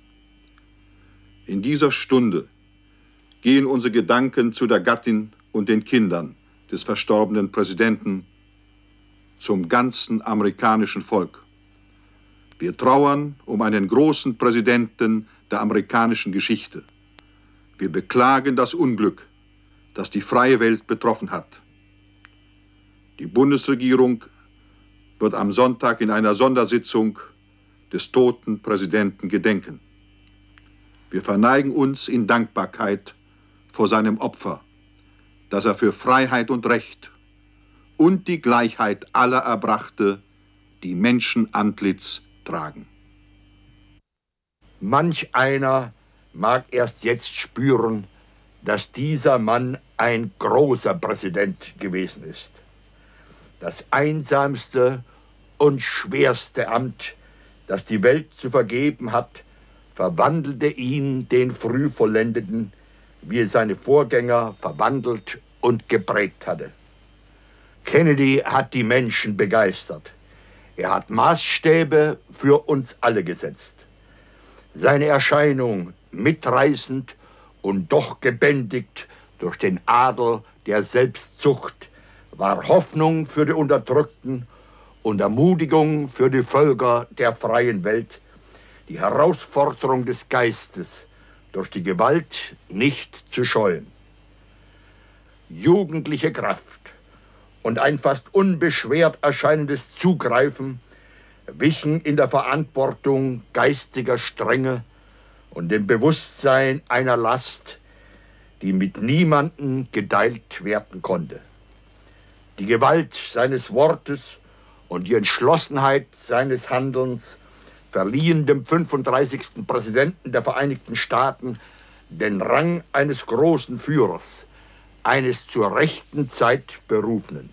In dieser Stunde gehen unsere Gedanken zu der Gattin und den Kindern des verstorbenen Präsidenten, zum ganzen amerikanischen Volk. Wir trauern um einen großen Präsidenten der amerikanischen Geschichte. Wir beklagen das Unglück, das die freie Welt betroffen hat. Die Bundesregierung wird am Sonntag in einer Sondersitzung des toten Präsidenten gedenken. Wir verneigen uns in Dankbarkeit vor seinem Opfer, das er für Freiheit und Recht und die Gleichheit aller erbrachte, die Menschenantlitz tragen. Manch einer mag erst jetzt spüren, dass dieser Mann ein großer Präsident gewesen ist. Das einsamste und schwerste Amt, das die Welt zu vergeben hat, verwandelte ihn, den Frühvollendeten, wie es seine Vorgänger verwandelt und geprägt hatte. Kennedy hat die Menschen begeistert. Er hat Maßstäbe für uns alle gesetzt. Seine Erscheinung, mitreißend und doch gebändigt durch den Adel der Selbstzucht, war Hoffnung für die Unterdrückten und Ermutigung für die Völker der freien Welt, die Herausforderung des Geistes durch die Gewalt nicht zu scheuen. Jugendliche Kraft und ein fast unbeschwert erscheinendes Zugreifen wichen in der Verantwortung geistiger Strenge und dem Bewusstsein einer Last, die mit niemandem geteilt werden konnte. Die Gewalt seines Wortes und die Entschlossenheit seines Handelns verliehen dem fünfunddreißigsten Präsidenten der Vereinigten Staaten den Rang eines großen Führers, eines zur rechten Zeit Berufenen.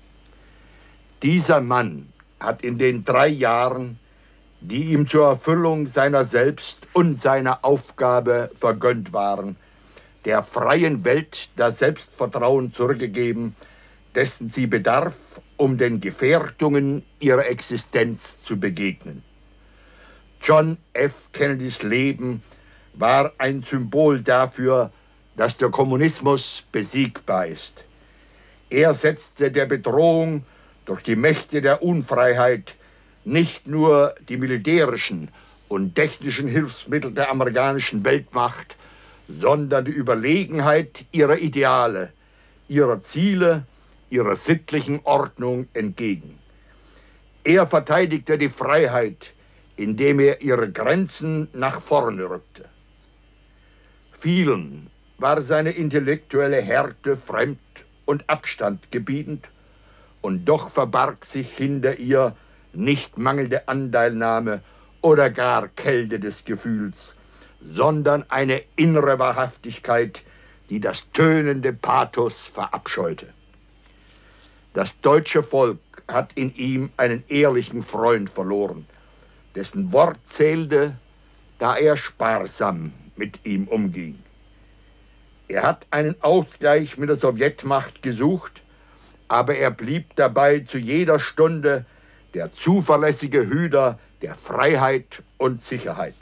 Dieser Mann hat in den drei Jahren, die ihm zur Erfüllung seiner selbst und seiner Aufgabe vergönnt waren, der freien Welt das Selbstvertrauen zurückgegeben, dessen sie bedarf, um den Gefährdungen ihrer Existenz zu begegnen. John F. Kennedys Leben war ein Symbol dafür, dass der Kommunismus besiegbar ist. Er setzte der Bedrohung durch die Mächte der Unfreiheit nicht nur die militärischen und technischen Hilfsmittel der amerikanischen Weltmacht, sondern die Überlegenheit ihrer Ideale, ihrer Ziele, ihrer sittlichen Ordnung entgegen. Er verteidigte die Freiheit, indem er ihre Grenzen nach vorne rückte. Vielen war seine intellektuelle Härte fremd und Abstand gebietend, und doch verbarg sich hinter ihr nicht mangelnde Anteilnahme oder gar Kälte des Gefühls, sondern eine innere Wahrhaftigkeit, die das tönende Pathos verabscheute. Das deutsche Volk hat in ihm einen ehrlichen Freund verloren, dessen Wort zählte, da er sparsam mit ihm umging. Er hat einen Ausgleich mit der Sowjetmacht gesucht, aber er blieb dabei zu jeder Stunde der zuverlässige Hüter der Freiheit und Sicherheit.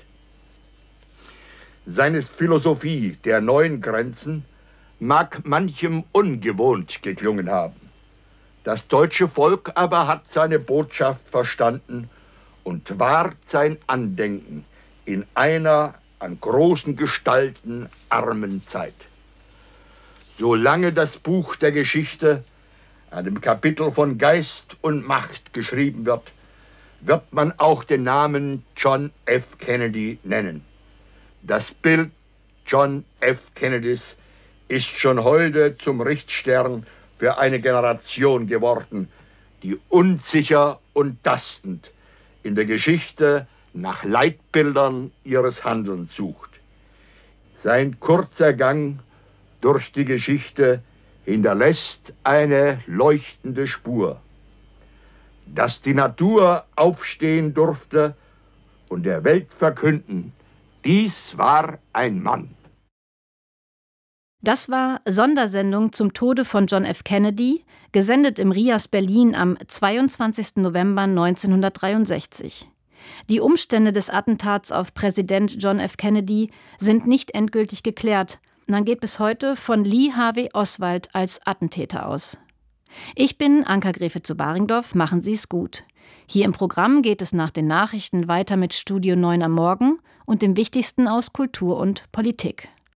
Seine Philosophie der neuen Grenzen mag manchem ungewohnt geklungen haben. Das deutsche Volk aber hat seine Botschaft verstanden und wahrt sein Andenken in einer an großen Gestalten armen Zeit. Solange das Buch der Geschichte einem Kapitel von Geist und Macht geschrieben wird, wird man auch den Namen John F. Kennedy nennen. Das Bild John F. Kennedys ist schon heute zum Richtstern für eine Generation geworden, die unsicher und tastend in der Geschichte nach Leitbildern ihres Handelns sucht. Sein kurzer Gang durch die Geschichte hinterlässt eine leuchtende Spur. Dass die Natur aufstehen durfte und der Welt verkünden, dies war ein Mann. Das war Sondersendung zum Tode von John F. Kennedy, gesendet im R I A S Berlin am zweiundzwanzigsten November neunzehnhundertdreiundsechzig. Die Umstände des Attentats auf Präsident John F. Kennedy sind nicht endgültig geklärt. Man geht bis heute von Lee Harvey Oswald als Attentäter aus. Ich bin Anka Gräfe zu Baringdorf, machen Sie es gut. Hier im Programm geht es nach den Nachrichten weiter mit Studio neun am Morgen und dem Wichtigsten aus Kultur und Politik.